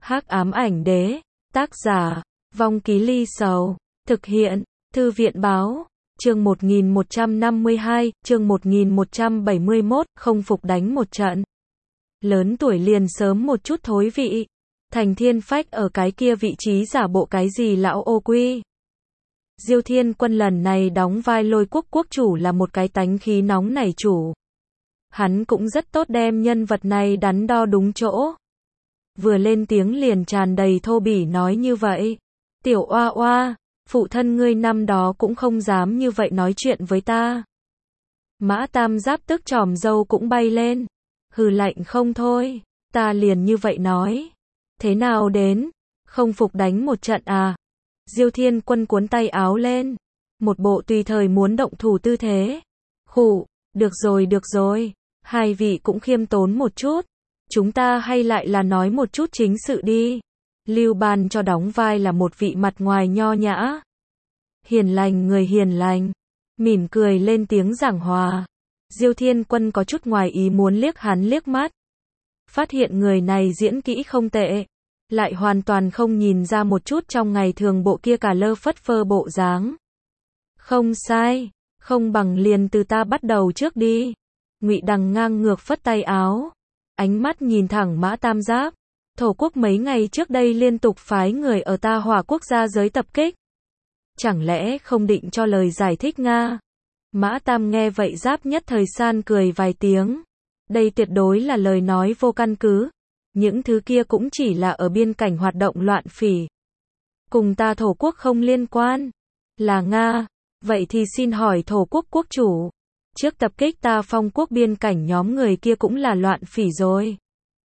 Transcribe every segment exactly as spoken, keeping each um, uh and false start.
Hắc ám ảnh đế, tác giả, Vong Ký Ly Sầu, thực hiện, Thư viện báo, chương một nghìn một trăm năm mươi hai, chương một nghìn một trăm bảy mươi mốt, không phục đánh một trận. Lớn tuổi liền sớm một chút thối vị. Thành Thiên Phách ở cái kia vị trí giả bộ cái gì lão ô quy. Diêu Thiên Quân lần này đóng vai Lôi Quốc quốc chủ là một cái tánh khí nóng nảy chủ. Hắn cũng rất tốt đem nhân vật này đắn đo đúng chỗ. Vừa lên tiếng liền tràn đầy thô bỉ nói như vậy. Tiểu oa oa, phụ thân ngươi năm đó cũng không dám như vậy nói chuyện với ta. Mã Tam Giáp tức chòm râu cũng bay lên. Hừ lạnh không thôi, ta liền như vậy nói. Thế nào đến, không phục đánh một trận à? Diêu Thiên Quân cuốn tay áo lên. Một bộ tùy thời muốn động thủ tư thế. Khụ, được rồi được rồi, hai vị cũng khiêm tốn một chút. Chúng ta hay lại là nói một chút chính sự đi. Lưu Ban cho đóng vai là một vị mặt ngoài nho nhã, hiền lành người hiền lành, mỉm cười lên tiếng giảng hòa. Diêu Thiên Quân có chút ngoài ý muốn liếc hắn liếc mắt. Phát hiện người này diễn kỹ không tệ, lại hoàn toàn không nhìn ra một chút trong ngày thường bộ kia cả lơ phất phơ bộ dáng. Không sai, không bằng liền từ ta bắt đầu trước đi. Ngụy Đằng ngang ngược phất tay áo, ánh mắt nhìn thẳng Mã Tam Giáp. Thổ quốc mấy ngày trước đây liên tục phái người ở ta Hỏa quốc gia giới tập kích. Chẳng lẽ không định cho lời giải thích Nga? Mã Tam nghe vậy Giáp nhất thời san cười vài tiếng. Đây tuyệt đối là lời nói vô căn cứ. Những thứ kia cũng chỉ là ở biên cảnh hoạt động loạn phỉ. Cùng ta Thổ quốc không liên quan. Là Nga. Vậy thì xin hỏi Thổ quốc quốc chủ. Trước tập kích ta Phong quốc biên cảnh nhóm người kia cũng là loạn phỉ rồi.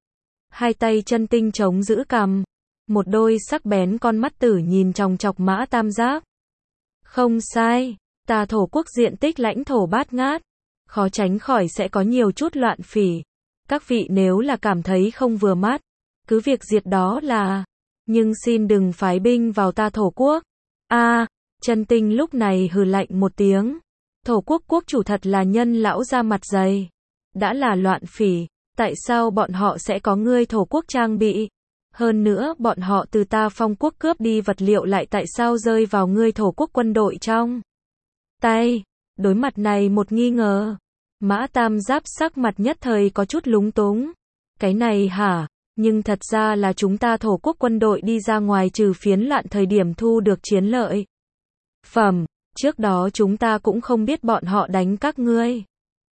Hai tay chân tinh chống giữ cằm. Một đôi sắc bén con mắt tử nhìn chòng chọc Mã Tam Giáp. Không sai, ta Thổ quốc diện tích lãnh thổ bát ngát. Khó tránh khỏi sẽ có nhiều chút loạn phỉ. Các vị nếu là cảm thấy không vừa mắt, cứ việc diệt đó là. Nhưng xin đừng phái binh vào ta Thổ quốc. A, à, chân tinh lúc này hừ lạnh một tiếng. Thổ quốc quốc chủ thật là nhân lão ra mặt dày. Đã là loạn phỉ, tại sao bọn họ sẽ có ngươi Thổ quốc trang bị? Hơn nữa bọn họ từ ta Phong quốc cướp đi vật liệu lại tại sao rơi vào ngươi Thổ quốc quân đội trong tay? Đối mặt này một nghi ngờ. Mã Tam Giáp sắc mặt nhất thời có chút lúng túng. Cái này hả? Nhưng thật ra là chúng ta Thổ quốc quân đội đi ra ngoài trừ phiến loạn thời điểm thu được chiến lợi phẩm. Trước đó chúng ta cũng không biết bọn họ đánh các ngươi.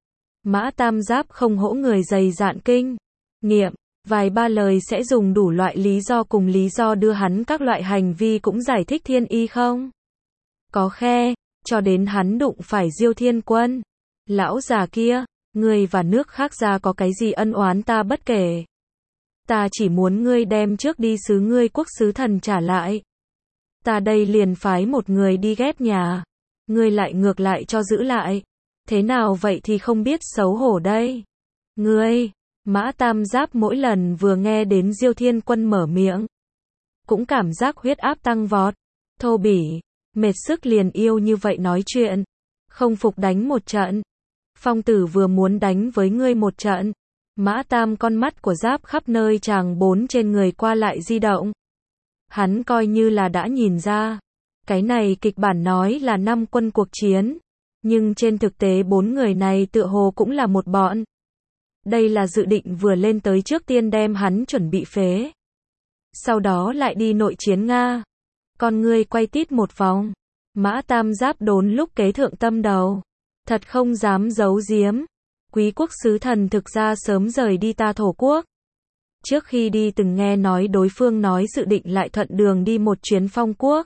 Mã Tam Giáp không hỗ người dày dạn kinh nghiệm, vài ba lời sẽ dùng đủ loại lý do cùng lý do đưa hắn các loại hành vi cũng giải thích thiên y không? Có khe, cho đến hắn đụng phải Diêu Thiên Quân. Lão già kia, ngươi và nước khác gia có cái gì ân oán ta bất kể. Ta chỉ muốn ngươi đem trước đi sứ ngươi quốc sứ thần trả lại. Ta đây liền phái một người đi ghép nhà. Ngươi lại ngược lại cho giữ lại. Thế nào vậy thì không biết xấu hổ đây. Ngươi, Mã Tam Giáp mỗi lần vừa nghe đến Diêu Thiên Quân mở miệng, cũng cảm giác huyết áp tăng vọt. Thô bỉ, mệt sức liền yêu như vậy nói chuyện. Không phục đánh một trận. Phong tử vừa muốn đánh với ngươi một trận. Mã Tam con mắt của Giáp khắp nơi chàng bốn trên người qua lại di động. Hắn coi như là đã nhìn ra. Cái này kịch bản nói là năm quân cuộc chiến. Nhưng trên thực tế bốn người này tựa hồ cũng là một bọn. Đây là dự định vừa lên tới trước tiên đem hắn chuẩn bị phế. Sau đó lại đi nội chiến Nga. Con ngươi quay tít một vòng. Mã Tam Giáp đốn lúc kế thượng tâm đầu. Thật không dám giấu giếm. Quý quốc sứ thần thực ra sớm rời đi ta Thổ quốc. Trước khi đi từng nghe nói đối phương nói dự định lại thuận đường đi một chuyến Phong quốc.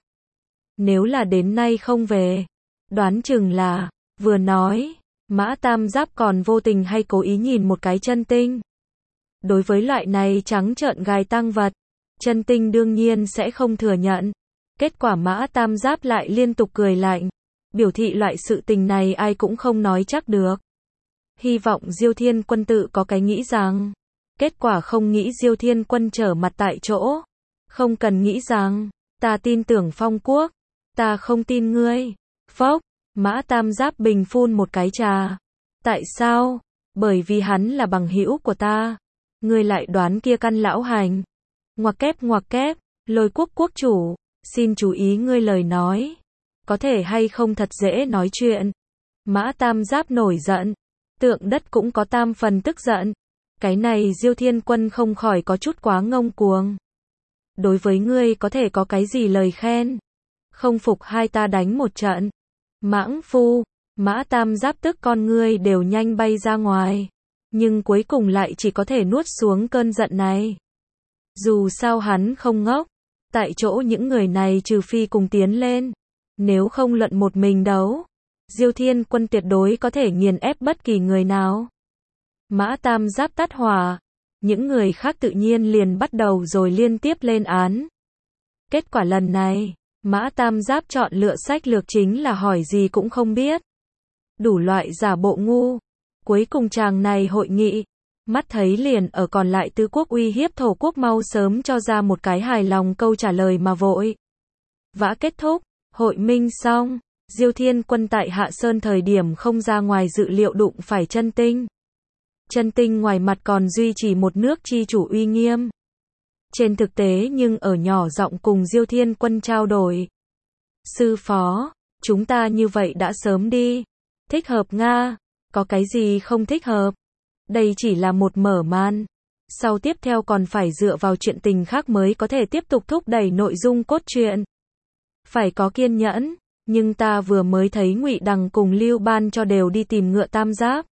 Nếu là đến nay không về, đoán chừng là, vừa nói, Mã Tam Giáp còn vô tình hay cố ý nhìn một cái chân tinh. Đối với loại này trắng trợn gài tăng vật, chân tinh đương nhiên sẽ không thừa nhận. Kết quả Mã Tam Giáp lại liên tục cười lạnh, biểu thị loại sự tình này ai cũng không nói chắc được. Hy vọng Diêu Thiên Quân tự có cái nghĩ rằng, kết quả không nghĩ Diêu Thiên Quân trở mặt tại chỗ. Không cần nghĩ rằng, ta tin tưởng Phong quốc, ta không tin ngươi. Phốc, Mã Tam Giáp bình phun một cái trà. Tại sao? Bởi vì hắn là bằng hữu của ta. Ngươi lại đoán kia căn lão hành. Ngoặc kép ngoặc kép, Lôi Quốc quốc chủ, xin chú ý ngươi lời nói. Có thể hay không thật dễ nói chuyện. Mã Tam Giáp nổi giận. Tượng đất cũng có tam phần tức giận. Cái này Diêu Thiên Quân không khỏi có chút quá ngông cuồng. Đối với ngươi có thể có cái gì lời khen? Không phục hai ta đánh một trận. Mãng phu, Mã Tam Giáp tức con ngươi đều nhanh bay ra ngoài. Nhưng cuối cùng lại chỉ có thể nuốt xuống cơn giận này. Dù sao hắn không ngốc. Tại chỗ những người này trừ phi cùng tiến lên. Nếu không luận một mình đấu, Diêu Thiên Quân tuyệt đối có thể nghiền ép bất kỳ người nào. Mã Tam Giáp tắt hỏa. Những người khác tự nhiên liền bắt đầu rồi liên tiếp lên án. Kết quả lần này, Mã Tam Giáp chọn lựa sách lược chính là hỏi gì cũng không biết. Đủ loại giả bộ ngu. Cuối cùng chàng này hội nghị, mắt thấy liền ở còn lại tứ quốc uy hiếp thổ quốc mau sớm cho ra một cái hài lòng câu trả lời mà vội. Vã kết thúc, hội minh xong, Diêu Thiên Quân tại Hạ Sơn thời điểm không ra ngoài dự liệu đụng phải Chân Tinh. Chân Tinh ngoài mặt còn duy trì một nước chi chủ uy nghiêm. Trên thực tế nhưng ở nhỏ giọng cùng Diêu Thiên Quân trao đổi. Sư phó, chúng ta như vậy đã sớm đi. Thích hợp Nga, có cái gì không thích hợp? Đây chỉ là một mở màn. Sau tiếp theo còn phải dựa vào chuyện tình khác mới có thể tiếp tục thúc đẩy nội dung cốt truyện. Phải có kiên nhẫn, nhưng ta vừa mới thấy Ngụy Đằng cùng Lưu Ban cho đều đi tìm Ngựa Tam Giáp.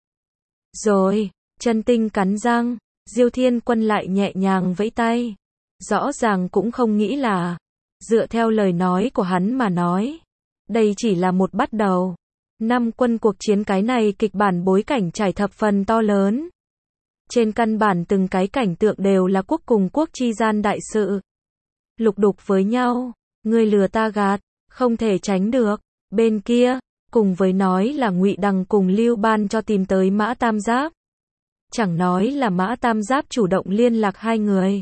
Rồi, Chân Tinh cắn răng, Diêu Thiên Quân lại nhẹ nhàng vẫy tay. Rõ ràng cũng không nghĩ là, dựa theo lời nói của hắn mà nói, đây chỉ là một bắt đầu. Năm quân cuộc chiến cái này kịch bản bối cảnh trải thập phần to lớn. Trên căn bản từng cái cảnh tượng đều là quốc cùng quốc chi gian đại sự. Lục đục với nhau, ngươi lừa ta gạt, không thể tránh được. Bên kia, cùng với nói là Ngụy Đằng cùng Lưu Ban cho tìm tới Mã Tam Giáp. Chẳng nói là Mã Tam Giáp chủ động liên lạc hai người.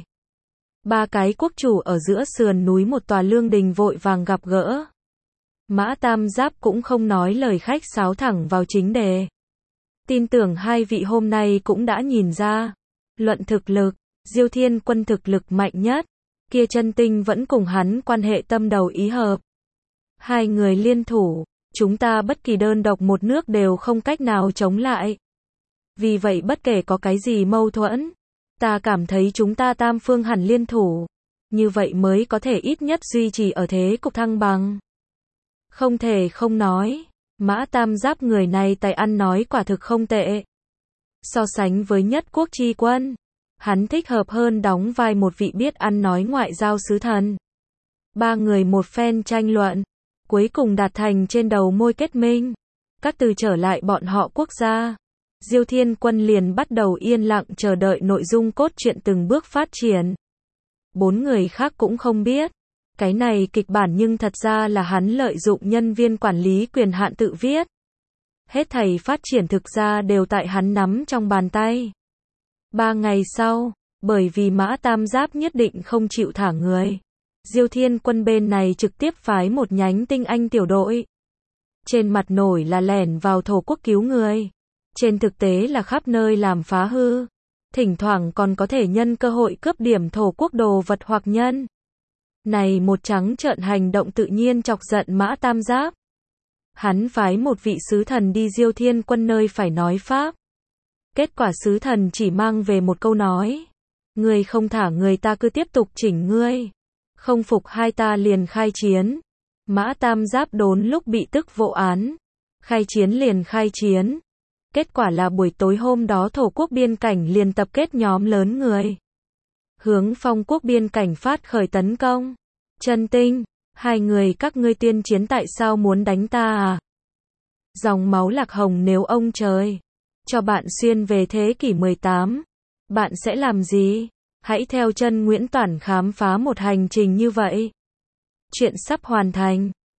Ba cái quốc chủ ở giữa sườn núi một tòa lương đình vội vàng gặp gỡ. Mã Tam Giáp cũng không nói lời khách sáo thẳng vào chính đề. Tin tưởng hai vị hôm nay cũng đã nhìn ra. Luận thực lực, Diêu Thiên Quân thực lực mạnh nhất. Kia Chân Tinh vẫn cùng hắn quan hệ tâm đầu ý hợp. Hai người liên thủ, chúng ta bất kỳ đơn độc một nước đều không cách nào chống lại. Vì vậy bất kể có cái gì mâu thuẫn, ta cảm thấy chúng ta tam phương hẳn liên thủ. Như vậy mới có thể ít nhất duy trì ở thế cục thăng bằng. Không thể không nói, Mã Tam Giáp người này tài ăn nói quả thực không tệ. So sánh với Nhất Quốc Chi Quân, hắn thích hợp hơn đóng vai một vị biết ăn nói ngoại giao sứ thần. Ba người một phen tranh luận, cuối cùng đạt thành trên đầu môi kết minh. Các từ trở lại bọn họ quốc gia, Diêu Thiên Quân liền bắt đầu yên lặng chờ đợi nội dung cốt truyện từng bước phát triển. Bốn người khác cũng không biết. Cái này kịch bản nhưng thật ra là hắn lợi dụng nhân viên quản lý quyền hạn tự viết. Hết thảy phát triển thực ra đều tại hắn nắm trong bàn tay. Ba ngày sau, bởi vì Mã Tam Giáp nhất định không chịu thả người, Diêu Thiên Quân bên này trực tiếp phái một nhánh tinh anh tiểu đội. Trên mặt nổi là lẻn vào thổ quốc cứu người. Trên thực tế là khắp nơi làm phá hư. Thỉnh thoảng còn có thể nhân cơ hội cướp điểm thổ quốc đồ vật hoặc nhân. Này một trắng trợn hành động tự nhiên chọc giận Mã Tam Giáp. Hắn phái một vị sứ thần đi Diêu Thiên Quân nơi phải nói pháp. Kết quả sứ thần chỉ mang về một câu nói. Ngươi không thả người ta cứ tiếp tục chỉnh ngươi. Không phục hai ta liền khai chiến. Mã Tam Giáp đốn lúc bị tức vô án. Khai chiến liền khai chiến. Kết quả là buổi tối hôm đó thổ quốc biên cảnh liền tập kết nhóm lớn người. Hướng Phong quốc biên cảnh phát khởi tấn công. Chân Tinh, hai người các ngươi tuyên chiến tại sao muốn đánh ta à? Dòng máu Lạc Hồng nếu ông trời cho bạn xuyên về thế kỷ mười tám, bạn sẽ làm gì? Hãy theo chân Nguyễn Toản khám phá một hành trình như vậy. Chuyện sắp hoàn thành.